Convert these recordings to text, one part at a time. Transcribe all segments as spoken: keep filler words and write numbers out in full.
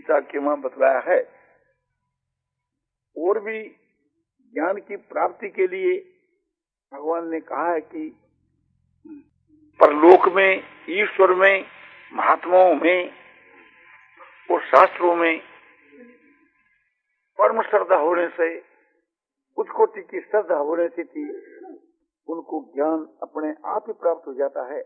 गीता के वहां बतलाया है। और भी ज्ञान की प्राप्ति के लिए भगवान ने कहा है कि परलोक में, ईश्वर में, महात्माओं में और शास्त्रों में परम श्रद्धा होने से, उच्च कोटि की श्रद्धा होने से थी, उनको ज्ञान अपने आप ही प्राप्त हो जाता है।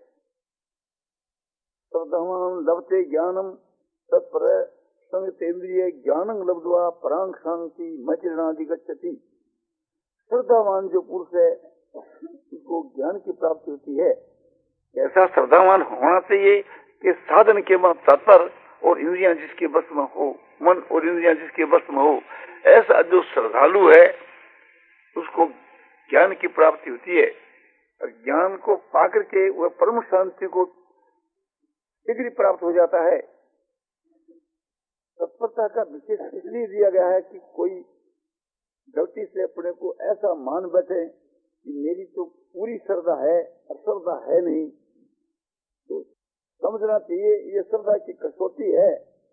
श्रद्धावान लभते ज्ञानम तत्पर संगतेन्द्रिय ज्ञानं लब्ध्वा परांग शांति मचरणादि गच्छति। श्रद्धावान जो पुरुष है उसको ज्ञान की प्राप्ति होती है। ऐसा श्रद्धावान होना चाहिए कि साधन के बाद तत्पर और इंद्रियां जिसके बस में हो, मन और इंद्रियां जिसके बस में हो, ऐसा जो श्रद्धालु है उसको ज्ञान की प्राप्ति होती है। और ज्ञान को पाकर के वह परम शांति को शीघ्र प्राप्त हो जाता है। तत्परता का विशेष इसलिए दिया गया है कि कोई गलती से अपने को ऐसा मान बैठे कि मेरी तो पूरी श्रद्धा है, अश्रद्धा है नहीं, तो समझना चाहिए ये श्रद्धा की कसौटी है।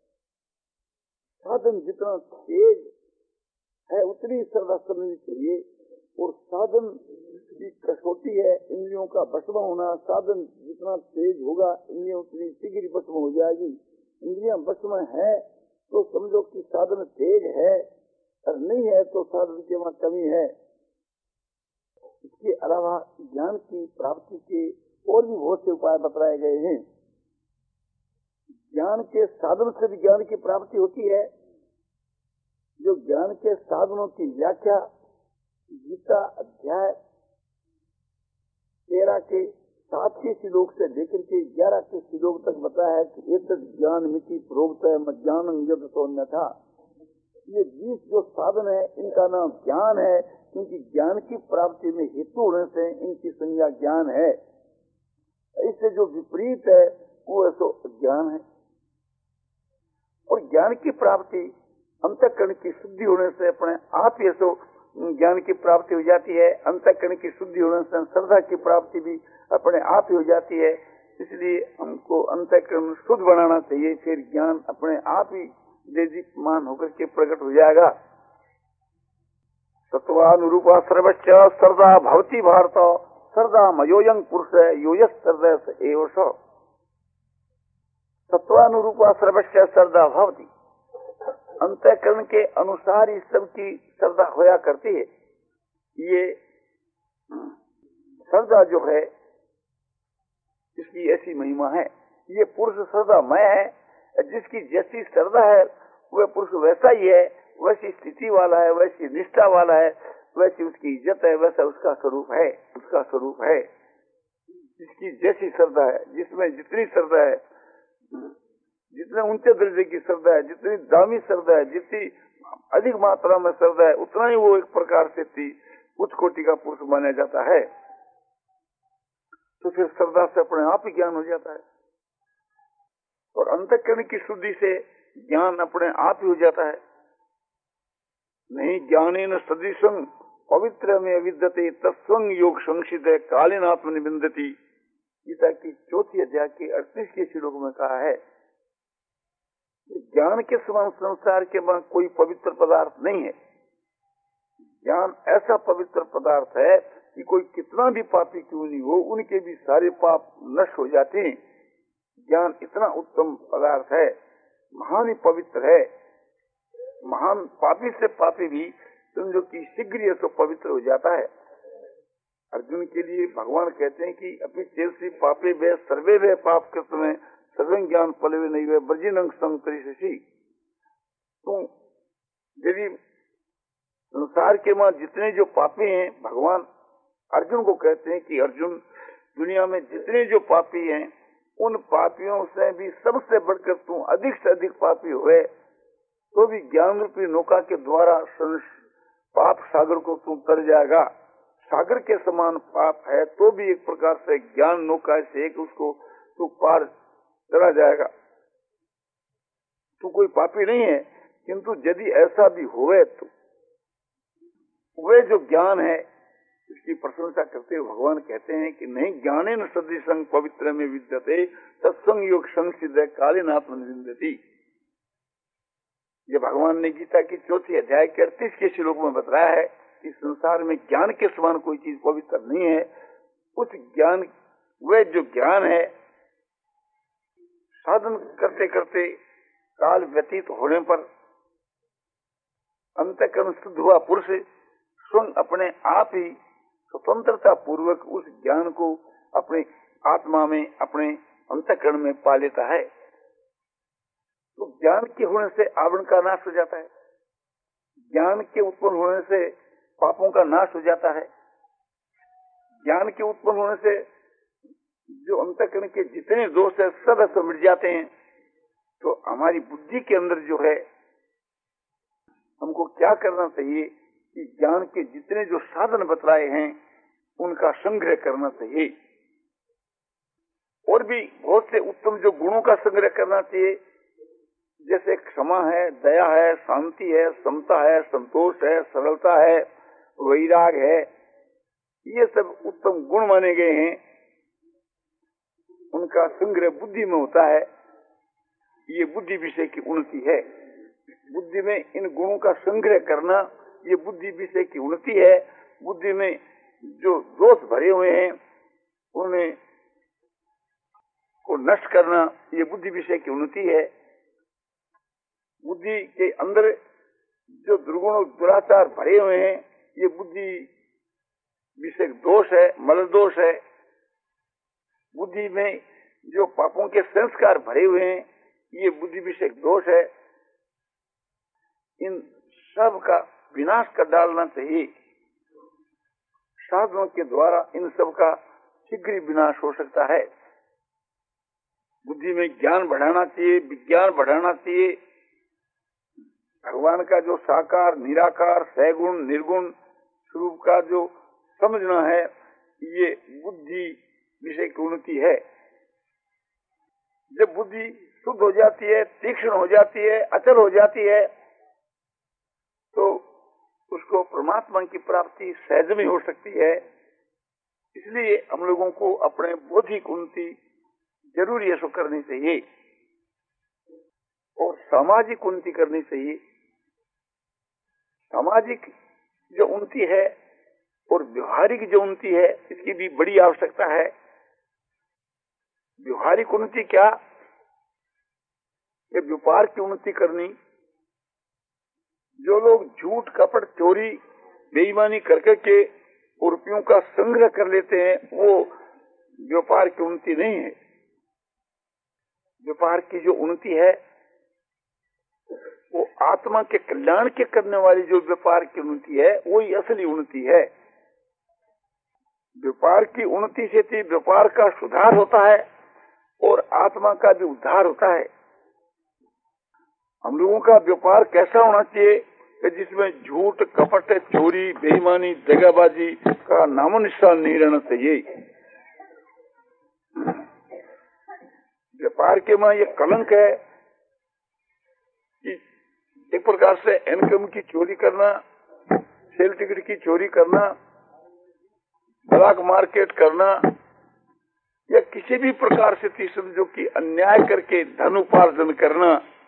साधन जितना तेज है उतनी श्रद्धा समझनी चाहिए। और साधन की कसौटी है इंद्रियों का भस्म होना। साधन जितना तेज होगा इंद्रियां उतनी शीघ्र भस्म हो जाएगी। इंद्रियां भस्म है तो समझो कि साधन तेज है, और नहीं है तो साधन के वहाँ कमी है। इसके अलावा ज्ञान की प्राप्ति के और भी बहुत से उपाय बताए गए हैं। ज्ञान के साधन से भी ज्ञान की प्राप्ति होती है। जो ज्ञान के साधनों की व्याख्या गीता अध्याय तेरह के सात के श्लोक से लेकर के ग्यारह के श्लोक तक बताया है कि एक ज्ञान मिति प्रोक्त है मज्ञानं यद सोन्यथा। ये बीस जो साधन है इनका नाम ज्ञान है, क्योंकि ज्ञान की प्राप्ति में हेतु होने से इनकी संज्ञा ज्ञान है। इससे जो विपरीत है वो ऐसो ज्ञान है। और ज्ञान की प्राप्ति अंतःकरण की शुद्धि होने से अपने आप ही ऐसो ज्ञान की प्राप्ति हो जाती है। अंतःकरण की शुद्धि होने से श्रद्धा की प्राप्ति भी अपने आप ही हो जाती है। इसलिए हमको अंतःकरण शुद्ध बनाना चाहिए, फिर ज्ञान अपने आप ही दीप्यमान होकर के प्रकट हो जाएगा। सत्वानुरूपा सर्वच्च श्रद्धा भवति भारत, श्रद्धा मयोयं पुरुष योयस श्रद्धेय एव स। सत्वानुरूपा सर्वच्च श्रद्धा भवति, अंतःकरण के अनुसार ही सबकी श्रद्धा होया करती है। ये श्रद्धा जो है इसकी ऐसी महिमा है। ये पुरुष श्रद्धामय है, जिसकी जैसी श्रद्धा है वह पुरुष वैसा ही है, वैसी स्थिति वाला है, वैसी निष्ठा वाला है, वैसी उसकी इज्जत है, वैसा उसका स्वरूप है। उसका स्वरूप है जिसकी जैसी श्रद्धा है, जिसमें जितनी श्रद्धा है, जितने ऊंचे दर्जे की श्रद्धा है, जितनी दामी श्रद्धा है, जितनी अधिक मात्रा में श्रद्धा है, उतना ही वो एक प्रकार से थी उच्च कोटि का पुरुष माना जाता है। तो फिर श्रद्धा से अपने आप ही ज्ञान हो जाता है। और अंतःकरण की शुद्धि से ज्ञान अपने आप ही हो जाता है। नहीं ज्ञानेन सदृशं पवित्र में विद्यते तत्संग योग संसित कालीन आत्मनिबिंदति। गीता की चौथी अध्याय के अड़तीस के श्लोक में कहा है ज्ञान के समान संसार के बाद कोई पवित्र पदार्थ नहीं है। ज्ञान ऐसा पवित्र पदार्थ है कि कोई कितना भी पापी क्यों नहीं हो, उनके भी सारे पाप नष्ट हो जाते हैं। ज्ञान इतना उत्तम पदार्थ है, महान ही पवित्र है। महान पापी से पापी भी समझो कि शीघ्र तो पवित्र हो जाता है। अर्जुन के लिए भगवान कहते हैं कि अपनी तेल से पापे वे सर्वे वे पाप कृत में सर्वं ज्ञान पलवे नहीं वे ब्रजिनंग संकरिष्यसि। तो यदि संसार के मां जितने जो पापी हैं, भगवान अर्जुन को कहते हैं कि अर्जुन दुनिया में जितने जो पापी हैं उन पापियों से भी सबसे बढ़कर तू अधिक से अधिक पापी हुए तो भी ज्ञान रूपी नौका के द्वारा पाप सागर को तू तर जाएगा। सागर के समान पाप है तो भी एक प्रकार से ज्ञान नौका से एक उसको तू पार चला जाएगा। तू कोई पापी नहीं है, किंतु यदि ऐसा भी हुए तो वे जो ज्ञान है इसकी प्रशंसा करते हुए भगवान कहते हैं कि नहीं ज्ञानेन सदृशं पवित्र में विद्यते तत्संग योग संसिद्ध कालीन आत्मनिबिंदति। ये भगवान ने गीता की चौथी अध्याय के अड़तीस के श्लोक में बताया है कि संसार में ज्ञान के समान कोई चीज पवित्र नहीं है। उस ज्ञान, वह जो ज्ञान है, साधन करते करते काल व्यतीत होने पर अंतःकरण शुद्ध हुआ पुरुष स्वयं अपने आप ही स्वतंत्रता पूर्वक उस ज्ञान को अपने आत्मा में, अपने अंतःकरण में पा लेता है। तो ज्ञान के होने से आवरण का नाश हो जाता है, ज्ञान के उत्पन्न होने से पापों का नाश हो जाता है, ज्ञान के उत्पन्न होने से जो अंतःकरण के जितने दोष है सब सब मिट जाते हैं। तो हमारी बुद्धि के अंदर जो है, हमको क्या करना चाहिए कि ज्ञान के जितने जो साधन बतलाए हैं उनका संग्रह करना चाहिए, और भी बहुत से उत्तम जो गुणों का संग्रह करना चाहिए, जैसे क्षमा है, दया है, शांति है, समता है, संतोष है, सरलता है, वैराग है, ये सब उत्तम गुण माने गए हैं। उनका संग्रह बुद्धि में होता है। ये बुद्धि विषय की उन्नति है। बुद्धि में इन गुणों का संग्रह करना ये बुद्धि विषय की उन्नति है। बुद्धि में जो दोष भरे हुए हैं उन्हें को नष्ट करना ये बुद्धि विषय की उन्नति है। बुद्धि के अंदर जो दुर्गुण और दुराचार भरे हुए हैं ये बुद्धि विषय दोष है, मल दोष है। बुद्धि में जो पापों के संस्कार भरे हुए हैं ये बुद्धि विषय दोष है। इन सब का विनाश कर डालना चाहिए। साधनों के द्वारा इन सब का शीघ्र विनाश हो सकता है। बुद्धि में ज्ञान बढ़ाना चाहिए, विज्ञान बढ़ाना चाहिए। भगवान का जो साकार, निराकार, सैगुण, निर्गुण स्वरूप का जो समझना है ये बुद्धि विषय की उन्नति है। जब बुद्धि शुद्ध हो जाती है, तीक्ष्ण हो जाती है, अचल हो जाती है, तो उसको परमात्मा की प्राप्ति सहज में हो सकती है। इसलिए हम लोगों को अपने बौद्धिक उन्नति जरूर ये सो करनी चाहिए और सामाजिक उन्नति करनी चाहिए। सामाजिक जो उन्नति है और व्यवहारिक जो उन्नति है इसकी भी बड़ी आवश्यकता है। व्यवहारिक उन्नति क्या? ये व्यापार की उन्नति करनी। जो लोग झूठ, कपट, चोरी, बेईमानी करके के रुपयों का संग्रह कर लेते हैं वो व्यापार की उन्नति नहीं है। व्यापार की जो उन्नति है वो आत्मा के कल्याण के करने वाली जो व्यापार की उन्नति है वही असली उन्नति है। व्यापार की उन्नति से ही व्यापार का सुधार होता है और आत्मा का भी उद्धार होता है। हम लोगों का व्यापार कैसा होना चाहिए कि जिसमें झूठ, कपट, चोरी, बेईमानी, दगाबाजी का नामो निशान नहीं रहना चाहिए। व्यापार के में ये कलंक है कि एक प्रकार से इनकम की चोरी करना, सेल टिकट की चोरी करना, ब्लैक मार्केट करना या किसी भी प्रकार से समझो कि अन्याय करके धन उपार्जन करना,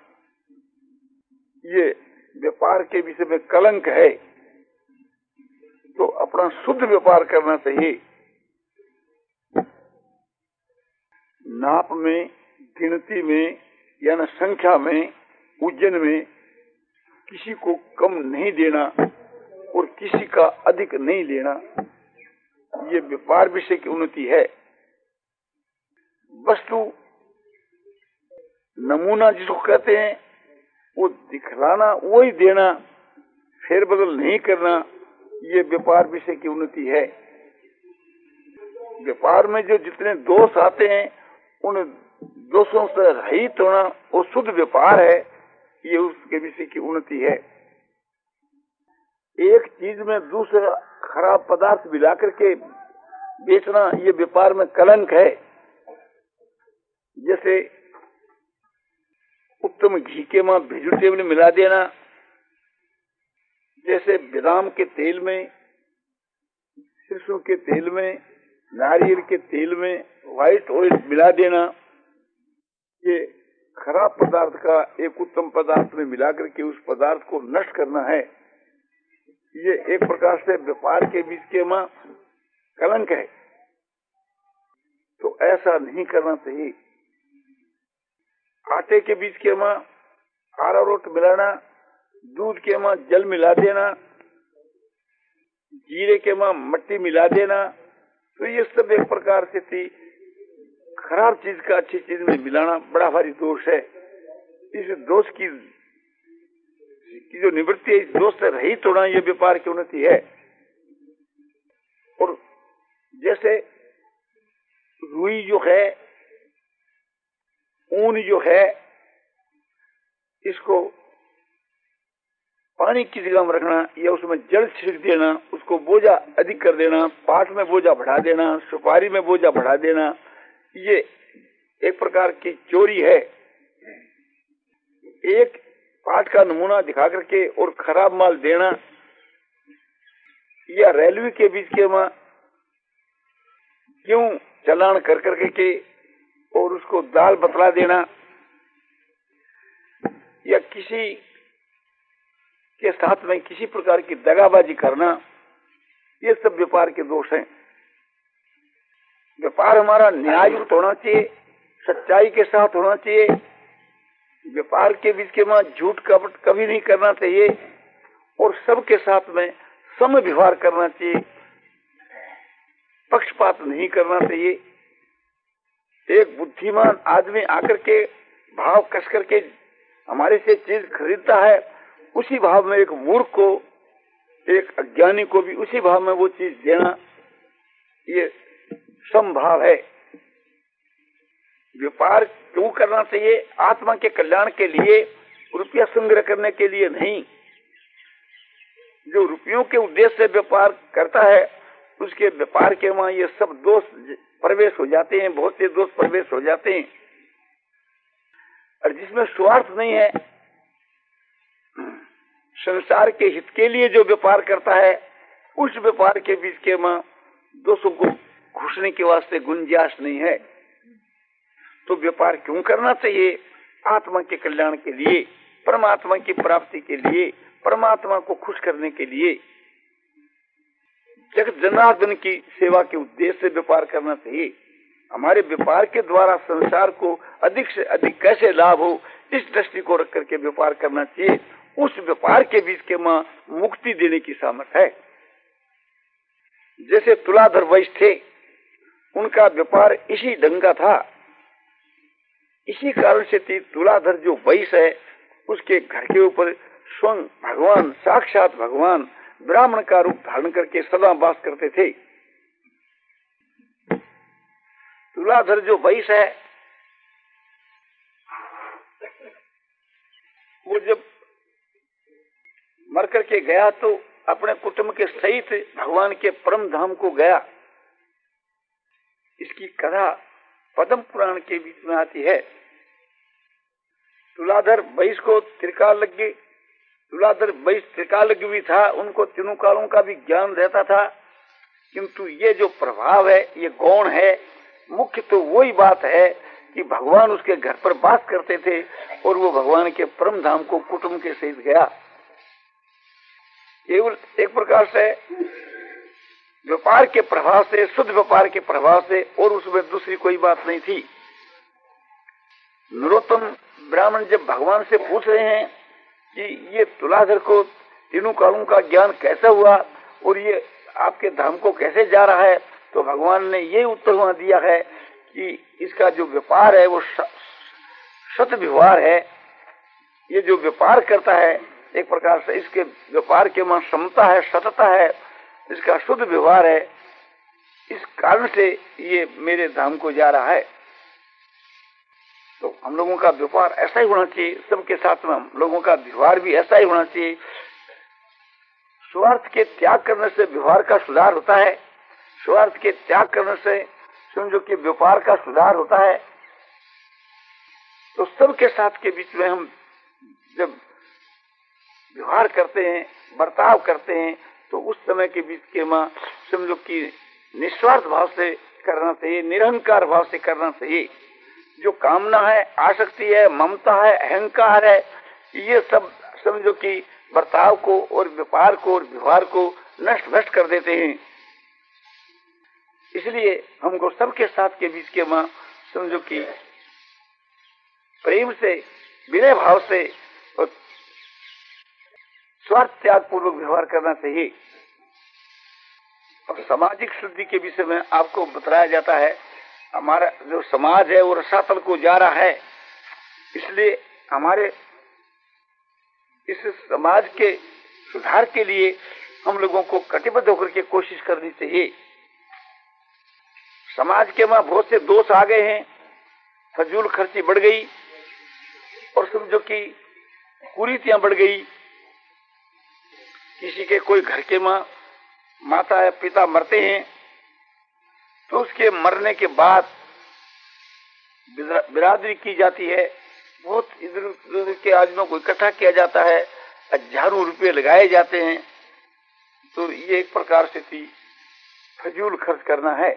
ये व्यापार के विषय में कलंक है। तो अपना शुद्ध व्यापार करना चाहिए। नाप में, गिनती में या न संख्या में, उज्जैन में किसी को कम नहीं देना और किसी का अधिक नहीं लेना, ये व्यापार विषय की उन्नति है। वस्तु नमूना जिसको कहते हैं वो दिखलाना, वही देना, फेर बदल नहीं करना, ये व्यापार विषय की उन्नति है। व्यापार में जो जितने दोष आते हैं उन दोषों से रहित होना वो शुद्ध व्यापार है। ये उसके विषय की उन्नति है। एक चीज में दूसरा खराब पदार्थ मिला करके बेचना ये व्यापार में कलंक है। जैसे उत्तम घी के में वेजिटेबल मिला देना, जैसे बादाम के तेल में, सरसों के तेल में, नारियल के तेल में व्हाइट ऑयल मिला देना, ये खराब पदार्थ का एक उत्तम पदार्थ में मिलाकर के उस पदार्थ को नष्ट करना है, ये एक प्रकार से व्यापार के बीच के मां कलंक है। तो ऐसा नहीं करना चाहिए। आटे के बीच के मां अरारोट मिलाना, दूध के मां जल मिला देना, जीरे के मां मट्टी मिला देना, तो ये सब एक प्रकार से थी खराब चीज का अच्छी चीज में मिलाना बड़ा भारी दोष है। इस दोष की, की जो निवृत्ति है, इस दोष से रहित होना ये व्यापार की उन्नति है। और जैसे रुई जो है, ऊन जो है, इसको पानी की जगह में रखना या उसमें जल छिड़क देना, उसको बोझा अधिक कर देना, पाट में बोझा बढ़ा देना, सुपारी में बोझा बढ़ा देना, ये एक प्रकार की चोरी है। एक पाट का नमूना दिखा करके और खराब माल देना, या रेलवे के बीच के में क्यों चलान कर करके के और उसको दाल बतला देना, या किसी के साथ में किसी प्रकार की दगाबाजी करना, ये सब व्यापार के दोष हैं। व्यापार हमारा न्याययुक्त होना चाहिए, सच्चाई के साथ होना चाहिए। व्यापार के बीच के में झूठ कपट कभी नहीं करना चाहिए और सबके साथ में सम व्यवहार करना चाहिए, पक्षपात नहीं करना चाहिए। एक बुद्धिमान आदमी आकर के भाव कस करके हमारे से चीज खरीदता है, उसी भाव में एक मूर्ख को, एक अज्ञानी को भी उसी भाव में वो चीज देना, ये समभाव है। व्यापार क्यों करना चाहिए? आत्मा के कल्याण के लिए, रुपया संग्रह करने के लिए नहीं। जो रुपयों के उद्देश्य से व्यापार करता है, उसके व्यापार के वहां ये सब दोष प्रवेश हो जाते हैं, बहुत से दोष प्रवेश हो जाते हैं। और जिसमें स्वार्थ नहीं है, संसार के हित के लिए जो व्यापार करता है, उस व्यापार के बीच के में दोषों को घुसने के वास्ते गुंजाइश नहीं है। तो व्यापार क्यों करना चाहिए? आत्मा के कल्याण के लिए, परमात्मा की प्राप्ति के लिए, परमात्मा को खुश करने के लिए, जगत जनार्दन की सेवा के उद्देश्य से व्यापार करना चाहिए। हमारे व्यापार के द्वारा संसार को अधिक से अधिक कैसे लाभ हो, इस दृष्टि को रख करके व्यापार करना चाहिए। उस व्यापार के बीच के मां मुक्ति देने की सामर्थ्य है। जैसे तुलाधर वैश्य थे, उनका व्यापार इसी ढंग का था। इसी कारण से थी तुलाधर जो वैश्य है, उसके घर के ऊपर स्वयं भगवान, साक्षात भगवान ब्राह्मण का रूप धारण करके सदा वास करते थे। तुलाधर जो वैश्य है, वो जब मर करके गया तो अपने कुटुंब के सहित भगवान के परम धाम को गया। इसकी कथा पद्म पुराण के बीच में आती है। तुलाधर वैश्य को त्रिकाल लग गई। तुलाधर वैश्य त्रिकाल लग भी था, उनको तीनों कालों का भी ज्ञान रहता था, किंतु ये जो प्रभाव है, ये गौण है। मुख्य तो वही बात है कि भगवान उसके घर पर वास करते थे और वो भगवान के परम धाम को कुटुंब के सहित गया। केवल एक प्रकार से व्यापार के प्रभाव से, शुद्ध व्यापार के प्रभाव से, और उसमें दूसरी कोई बात नहीं थी। नरोत्तम ब्राह्मण जब भगवान से पूछ रहे हैं कि ये तुलाधर को तीनों कालों का ज्ञान कैसा हुआ और ये आपके धाम को कैसे जा रहा है, तो भगवान ने ये उत्तर वहां दिया है कि इसका जो व्यापार है वो सत व्यवहार है। ये जो व्यापार करता है, एक प्रकार से इसके व्यापार के में समता है, सतता है, इसका शुद्ध व्यवहार है। इस कारण से ये मेरे धाम को जा रहा है। तो हम लोगों का व्यापार ऐसा ही होना चाहिए, सबके साथ में हम लोगों का व्यवहार भी ऐसा ही होना चाहिए। स्वार्थ के त्याग करने से व्यवहार का सुधार होता है, स्वार्थ के त्याग करने से समझो कि व्यापार का सुधार होता है। तो सबके साथ के बीच में हम जब व्यवहार करते हैं, बर्ताव करते हैं, तो उस समय के बीच के मां समझो कि निस्वार्थ भाव से करना चाहिए, निरहंकार भाव से करना चाहिए। जो कामना है, आसक्ति है, ममता है, अहंकार है, ये सब समझो कि बर्ताव को और व्यापार को और व्यवहार को नष्ट भ्रष्ट कर देते हैं। इसलिए हमको सबके साथ के बीच के मां समझो कि प्रेम से, विनय भाव से और स्वार्थ त्याग पूर्वक व्यवहार करना चाहिए। और सामाजिक शुद्धि के विषय में आपको बताया जाता है, हमारा जो समाज है वो रसातल को जा रहा है, इसलिए हमारे इस समाज के सुधार के लिए हम लोगों को कटिबद्ध होकर के कोशिश करनी चाहिए। समाज के वहां बहुत से दोष आ गए हैं, फजूल खर्ची बढ़ गई और समझो कि कुरीतियां बढ़ गई। किसी के कोई घर के मां माता या पिता मरते हैं तो उसके मरने के बाद बिरादरी की जाती है, बहुत इधर उधर के आदमियों को इकट्ठा किया जाता है, हजारों रुपए लगाए जाते हैं। तो ये एक प्रकार से थी फजूल खर्च करना है।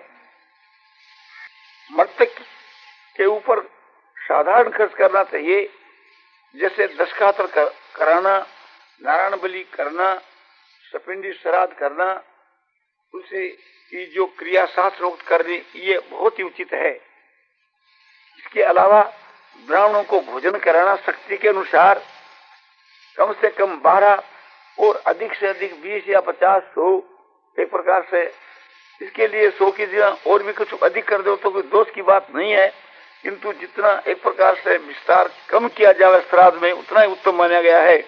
मृतक के ऊपर साधारण खर्च करना चाहिए, जैसे दशखातर कर, कराना, नारायण बलि करना, सपिंडी श्राद्ध करना, उसे की जो क्रिया शास्त्रोक्त करनी, ये बहुत ही उचित है। इसके अलावा ब्राह्मणों को भोजन कराना शक्ति के अनुसार कम से कम बारह और अधिक से अधिक बीस या पचास सौ, एक प्रकार से इसके लिए सौ की जगह और भी कुछ अधिक कर दो तो कोई दोष की बात नहीं है, किंतु जितना एक प्रकार से विस्तार कम किया जाए श्राद्ध में उतना ही उत्तम माना गया है।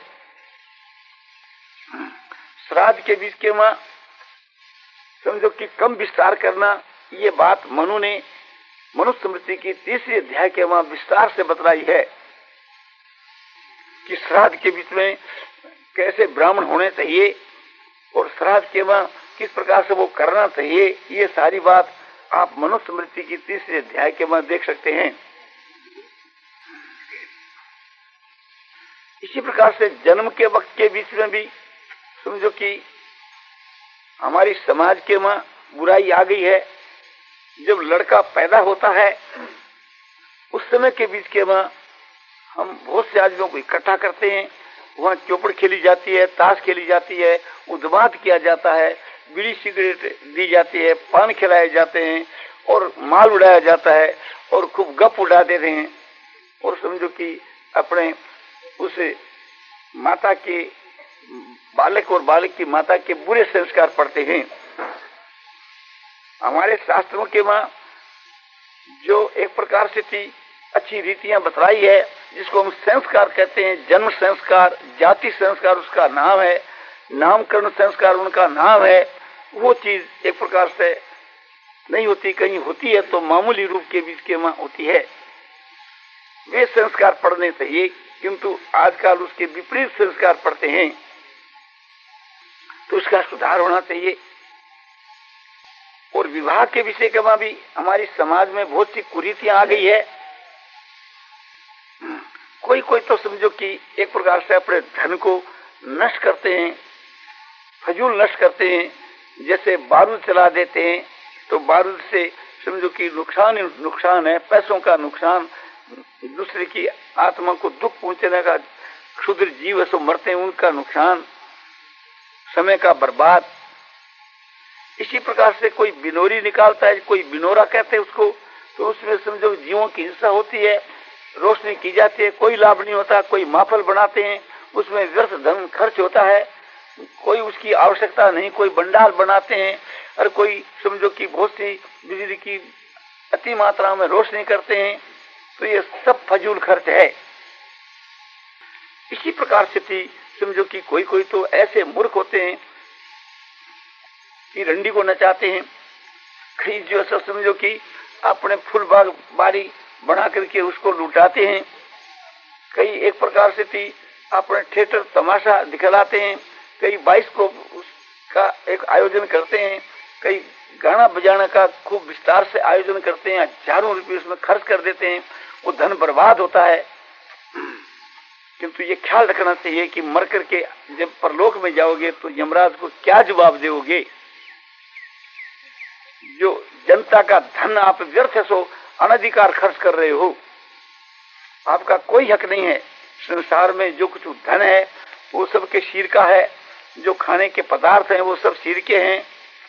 श्राद्ध के बीच के मां समझो कि कम विस्तार करना, ये बात मनु ने मनुस्मृति की तीसरी अध्याय के वहां विस्तार से बतलाई है कि श्राद्ध के बीच में कैसे ब्राह्मण होने चाहिए और श्राद्ध के वहां किस प्रकार से वो करना चाहिए। ये सारी बात आप मनुस्मृति की तीसरे अध्याय के वहां देख सकते हैं। इसी प्रकार से जन्म के वक्त के बीच में भी समझो कि हमारी समाज के वहां बुराई आ गई है। जब लड़का पैदा होता है उस समय के बीच के वहां हम बहुत से आदमियों को इकट्ठा करते हैं, वहां चौपड़ खेली जाती है, ताश खेली जाती है, उद्माद किया जाता है, बीड़ी सिगरेट दी जाती है, पान खिलाए जाते हैं और माल उड़ाया जाता है और खूब गप उड़ा देते हैं और समझो कि अपने उस माता के बालक और बालक की माता के बुरे संस्कार पड़ते हैं। हमारे शास्त्रों के वहां जो एक प्रकार से थी अच्छी रीतियां बतलाई है, जिसको हम संस्कार कहते हैं, जन्म संस्कार, जाति संस्कार उसका नाम है, नामकरण संस्कार उनका नाम है, वो चीज एक प्रकार से नहीं होती, कहीं होती है तो मामूली रूप के बीच के वहां होती है। वे संस्कार पढ़ने चाहिए, किंतु आजकल उसके विपरीत संस्कार पढ़ते हैं, तो उसका सुधार होना चाहिए। और विवाह के विषय के वहां भी हमारी समाज में बहुत सी कुरीतियां आ गई है। कोई कोई तो समझो कि एक प्रकार से अपने धन को नष्ट करते हैं, फजूल नष्ट करते हैं। जैसे बारूद चला देते हैं तो बारूद से समझो कि नुकसान ही नुकसान है, पैसों का नुकसान, दूसरे की आत्मा को दुख पहुंचने का, क्षुद्र जीव सो मरते हैं उनका नुकसान, समय का बर्बाद। इसी प्रकार से कोई बिनोरी निकालता है, कोई बिनोरा कहते हैं उसको, तो उसमें समझो जीवों की हिंसा होती है, रोशनी की जाती है, कोई लाभ नहीं होता। कोई माफल बनाते हैं, उसमें व्यर्थ धन खर्च होता है, कोई उसकी आवश्यकता नहीं। कोई बंडाल बनाते हैं और कोई समझो कि बहुत सी बिजली की अति मात्रा में रोशनी करते हैं, तो ये सब फजूल खर्च है। इसी प्रकार से थी समझो कि कोई कोई तो ऐसे मूर्ख होते हैं कि रंडी को नचाते हैं, कई जो सब समझो कि अपने फूल बाग बारी बना करके उसको लुटाते हैं, कई एक प्रकार से थी अपने थिएटर तमाशा दिखलाते हैं, कई बाइस्कोप का एक आयोजन करते हैं, कई गाना बजाना का खूब विस्तार से आयोजन करते हैं, हजारों रुपये उसमें खर्च कर देते हैं, वो धन बर्बाद होता है। किंतु ये ख्याल रखना चाहिए कि मर करके जब परलोक में जाओगे तो यमराज को क्या जवाब दोगे। जो जनता का धन आप व्यर्थ सो अनधिकार खर्च कर रहे हो। आपका कोई हक नहीं है। संसार में जो कुछ धन है वो सब के शीर का है, जो खाने के पदार्थ हैं वो सब शीर के हैं।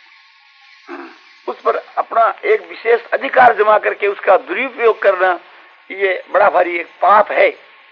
उस पर अपना एक विशेष अधिकार जमा करके उसका दुरुपयोग करना ये बड़ा भारी एक पाप है।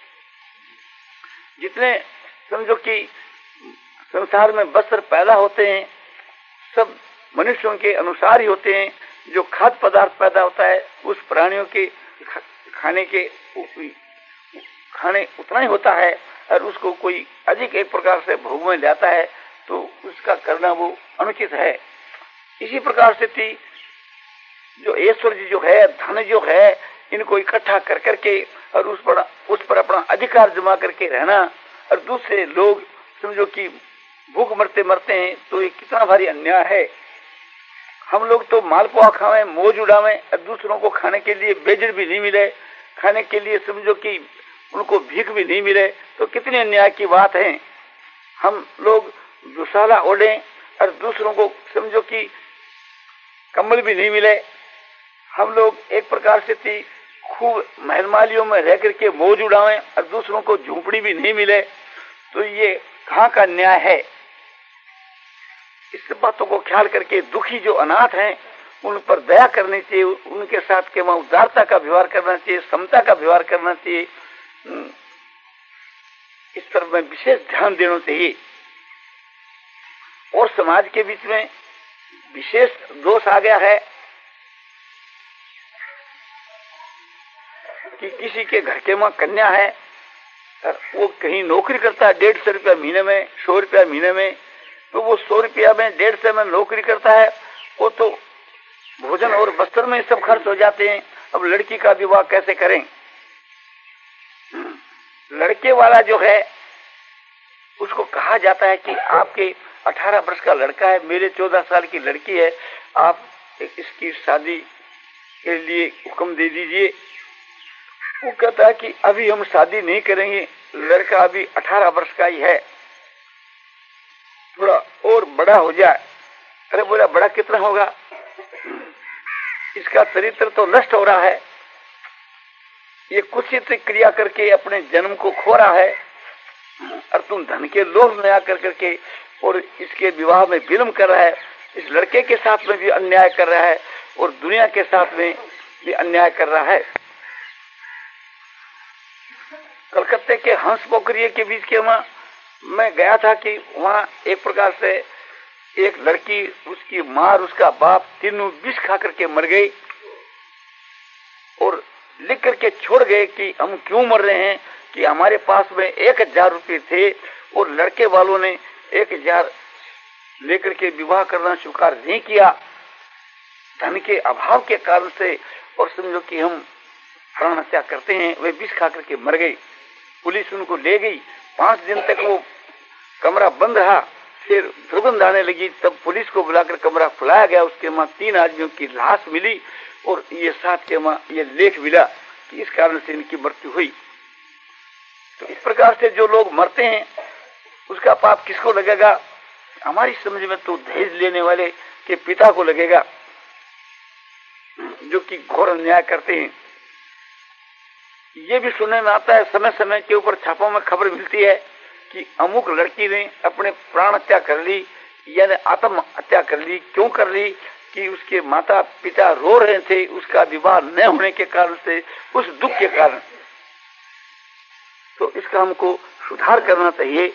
जितने समझो कि संसार में वस्त्र पैदा होते हैं सब मनुष्यों के अनुसार ही होते हैं। जो खाद्य पदार्थ पैदा होता है उस प्राणियों के खाने के खाने उतना ही होता है, और उसको कोई अधिक एक प्रकार से भोग में लाता है तो उसका करना वो अनुचित है। इसी प्रकार से थी जो ऐश्वर्य जो है, धन जो है, इनको इकट्ठा कर करके और उस पर उस पर अपना अधिकार जमा करके रहना, और दूसरे लोग समझो कि भूख मरते मरते हैं तो ये कितना भारी अन्याय है। हम लोग तो मालपुआ खावें, मौज उड़ावें, और दूसरों को खाने के लिए बेजड़ भी नहीं मिले, खाने के लिए समझो कि उनको भीख भी नहीं मिले, तो कितनी अन्याय की बात है। हम लोग दुशाला ओढ़े और दूसरों को समझो कि कंबल भी नहीं मिले। हम लोग एक प्रकार से थी खूब महलमालियों में रह करके मौज उड़ावें और दूसरों को झूंपड़ी भी नहीं मिले, तो ये कहाँ का न्याय है। इस बातों को ख्याल करके दुखी जो अनाथ हैं उन पर दया करनी चाहिए, उनके साथ के वहां उदारता का व्यवहार करना चाहिए, समता का व्यवहार करना चाहिए। इस पर में विशेष ध्यान देना चाहिए। और समाज के बीच में विशेष दोष आ गया है कि किसी के घर के वहां कन्या है और वो कहीं नौकरी करता है डेढ़ सौ रुपया महीने में, सौ रुपया महीने में, तो वो सौ रुपया में डेढ़ सौ में नौकरी करता है, वो तो भोजन और वस्त्र में सब खर्च हो जाते हैं। अब लड़की का विवाह कैसे करें। लड़के वाला जो है उसको कहा जाता है कि आपके अठारह वर्ष का लड़का है, मेरे चौदह साल की लड़की है, आप इसकी शादी के लिए हुक्म दे दीजिए। वो कहता है कि अभी हम शादी नहीं करेंगे, लड़का अभी अठारह वर्ष का ही है, थोड़ा और बड़ा हो जाए। अरे बोला बड़ा कितना होगा, इसका चरित्र तो नष्ट हो रहा है, ये कुत्सित क्रिया करके अपने जन्म को खो रहा है, और तुम धन के लोभ में आकर करके और इसके विवाह में विलंब कर रहा है। इस लड़के के साथ में भी अन्याय कर रहा है और दुनिया के साथ में भी अन्याय कर रहा है। कलकत्ते के हंस पोखरिया के बीच के वहां मैं गया था कि वहां एक प्रकार से एक लड़की, उसकी माँ और उसका बाप तीनों विष खा करके मर गई और लिख करके छोड़ गए कि हम क्यों मर रहे हैं, कि हमारे पास में एक हजार रुपये थे और लड़के वालों ने एक हजार लेकर के विवाह करना स्वीकार नहीं किया धन के अभाव के कारण से, और समझो कि हम प्राण हत्या करते हैं। वे विष खा करके मर गई। पुलिस उनको ले गई, पांच दिन तक वो कमरा बंद रहा, फिर दुर्गंध आने लगी, तब पुलिस को बुलाकर कमरा खुलाया गया। उसके वहां तीन आदमियों की लाश मिली और ये साथ के वहां ये लेख मिला कि इस कारण से इनकी मृत्यु हुई। तो इस प्रकार से जो लोग मरते हैं उसका पाप किसको लगेगा। हमारी समझ में तो दहेज लेने वाले के पिता को लगेगा, जो कि घोर अन्याय करते हैं। ये भी सुनने में आता है, समय समय के ऊपर छापों में खबर मिलती है कि अमुक लड़की ने अपने प्राण हत्या कर ली, यानी आत्म हत्या कर ली। क्यों कर ली, कि उसके माता पिता रो रहे थे उसका विवाह न होने के कारण से, उस दुख के कारण। तो इसका हमको सुधार करना चाहिए।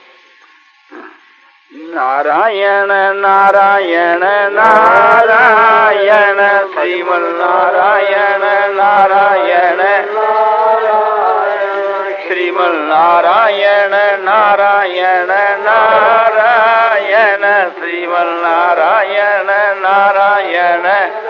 नारायण नारायण नारायण श्रीमन नारायण नारायण श्रीमन नारायण नारायण नारायण श्रीमन नारायण नारायण।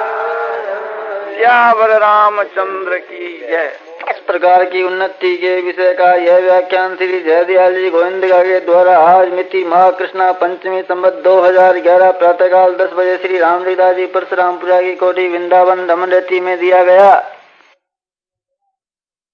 श्यावर रामचंद्र की जय। इस प्रकार की उन्नति के विषय का यह व्याख्यान श्री जयदयाल जी गोविंदगा के द्वारा आज मिति माह कृष्णा पंचमी संवत दो हजार ग्यारह प्रातःकाल दस बजे श्री रामलीला जी परशुरामपुरा की कोठी वृंदावन दमनरेती में दिया गया।